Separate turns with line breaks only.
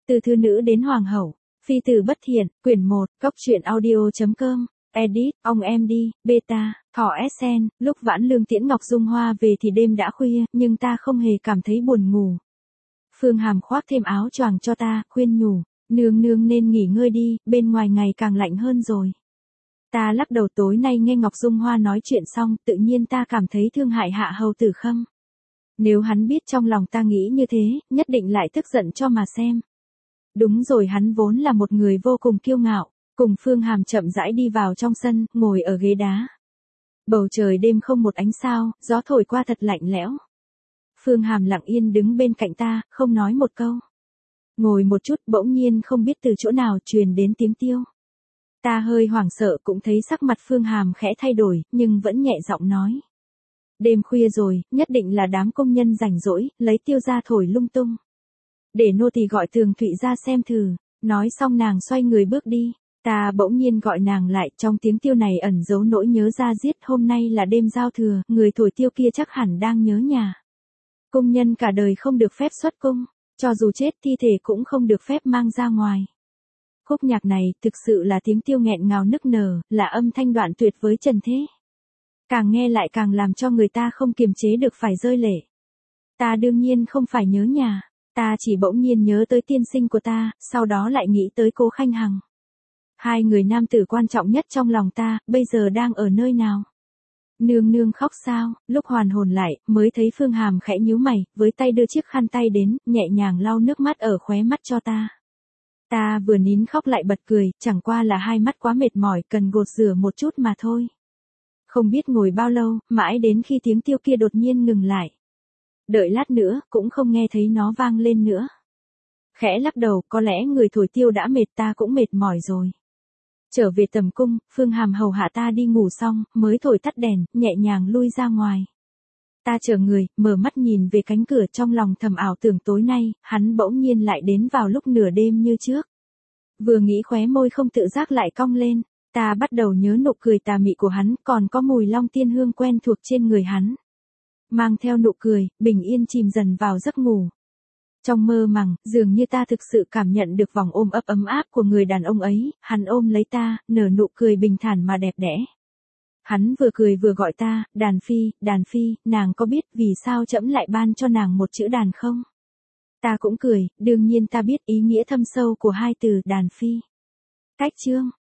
Từ thư nữ đến hoàng hậu, phi tử bất thiện, quyển 1, góc truyện audio.com, edit, ông em đi, beta, thỏ SN, lúc Vãn Lương tiễn Ngọc Dung Hoa về thì đêm đã khuya, nhưng ta không hề cảm thấy buồn ngủ. Phương Hàm khoác thêm áo choàng cho ta, khuyên nhủ, nương nương nên nghỉ ngơi đi, bên ngoài ngày càng lạnh hơn rồi. Ta lắc đầu, tối nay nghe Ngọc Dung Hoa nói chuyện xong, tự nhiên ta cảm thấy thương hại Hạ Hầu Tử Khâm. Nếu hắn biết trong lòng ta nghĩ như thế, nhất định lại tức giận cho mà xem. Đúng rồi, hắn vốn là một người vô cùng kiêu ngạo. Cùng Phương Hàm chậm rãi đi vào trong sân, ngồi ở ghế đá. Bầu trời đêm không một ánh sao, gió thổi qua thật lạnh lẽo. Phương Hàm lặng yên đứng bên cạnh ta, không nói một câu. Ngồi một chút, bỗng nhiên không biết từ chỗ nào truyền đến tiếng tiêu. Ta hơi hoảng sợ, cũng thấy sắc mặt Phương Hàm khẽ thay đổi, nhưng vẫn nhẹ giọng nói. Đêm khuya rồi, nhất định là đám công nhân rảnh rỗi, lấy tiêu ra thổi lung tung. Để nô tỳ gọi Tường Thụy ra xem thử. Nói xong nàng xoay người bước đi. Ta bỗng nhiên gọi nàng lại, trong tiếng tiêu này ẩn giấu nỗi nhớ ra diết. Hôm nay là đêm giao thừa, người thổi tiêu kia chắc hẳn đang nhớ nhà. Công nhân cả đời không được phép xuất cung, cho dù chết thi thể cũng không được phép mang ra ngoài. Khúc nhạc này thực sự là tiếng tiêu nghẹn ngào nức nở, là âm thanh đoạn tuyệt với trần thế. Càng nghe lại càng làm cho người ta không kiềm chế được phải rơi lệ. Ta đương nhiên không phải nhớ nhà, ta chỉ bỗng nhiên nhớ tới tiên sinh của ta, sau đó lại nghĩ tới Cố Khanh Hằng. Hai người nam tử quan trọng nhất trong lòng ta, bây giờ đang ở nơi nào? Nương nương khóc sao? Lúc hoàn hồn lại, mới thấy Phương Hàm khẽ nhíu mày, với tay đưa chiếc khăn tay đến, nhẹ nhàng lau nước mắt ở khóe mắt cho ta. Ta vừa nín khóc lại bật cười, chẳng qua là hai mắt quá mệt mỏi, cần gột rửa một chút mà thôi. Không biết ngồi bao lâu, mãi đến khi tiếng tiêu kia đột nhiên ngừng lại. Đợi lát nữa, cũng không nghe thấy nó vang lên nữa. Khẽ lắc đầu, có lẽ người thổi tiêu đã mệt, ta cũng mệt mỏi rồi. Trở về tầm cung, Phương Hàm hầu hạ ta đi ngủ xong, mới thổi tắt đèn, nhẹ nhàng lui ra ngoài. Ta chờ người, mở mắt nhìn về cánh cửa, trong lòng thầm ảo tưởng tối nay, hắn bỗng nhiên lại đến vào lúc nửa đêm như trước. Vừa nghĩ khóe môi không tự giác lại cong lên, ta bắt đầu nhớ nụ cười tà mị của hắn, còn có mùi long tiên hương quen thuộc trên người hắn. Mang theo nụ cười, bình yên chìm dần vào giấc ngủ. Trong mơ màng, dường như ta thực sự cảm nhận được vòng ôm ấp ấm áp của người đàn ông ấy, hắn ôm lấy ta, nở nụ cười bình thản mà đẹp đẽ. Hắn vừa cười vừa gọi ta, đàn phi, nàng có biết vì sao trẫm lại ban cho nàng một chữ đàn không? Ta cũng cười, đương nhiên ta biết ý nghĩa thâm sâu của hai từ đàn phi. Cách chương.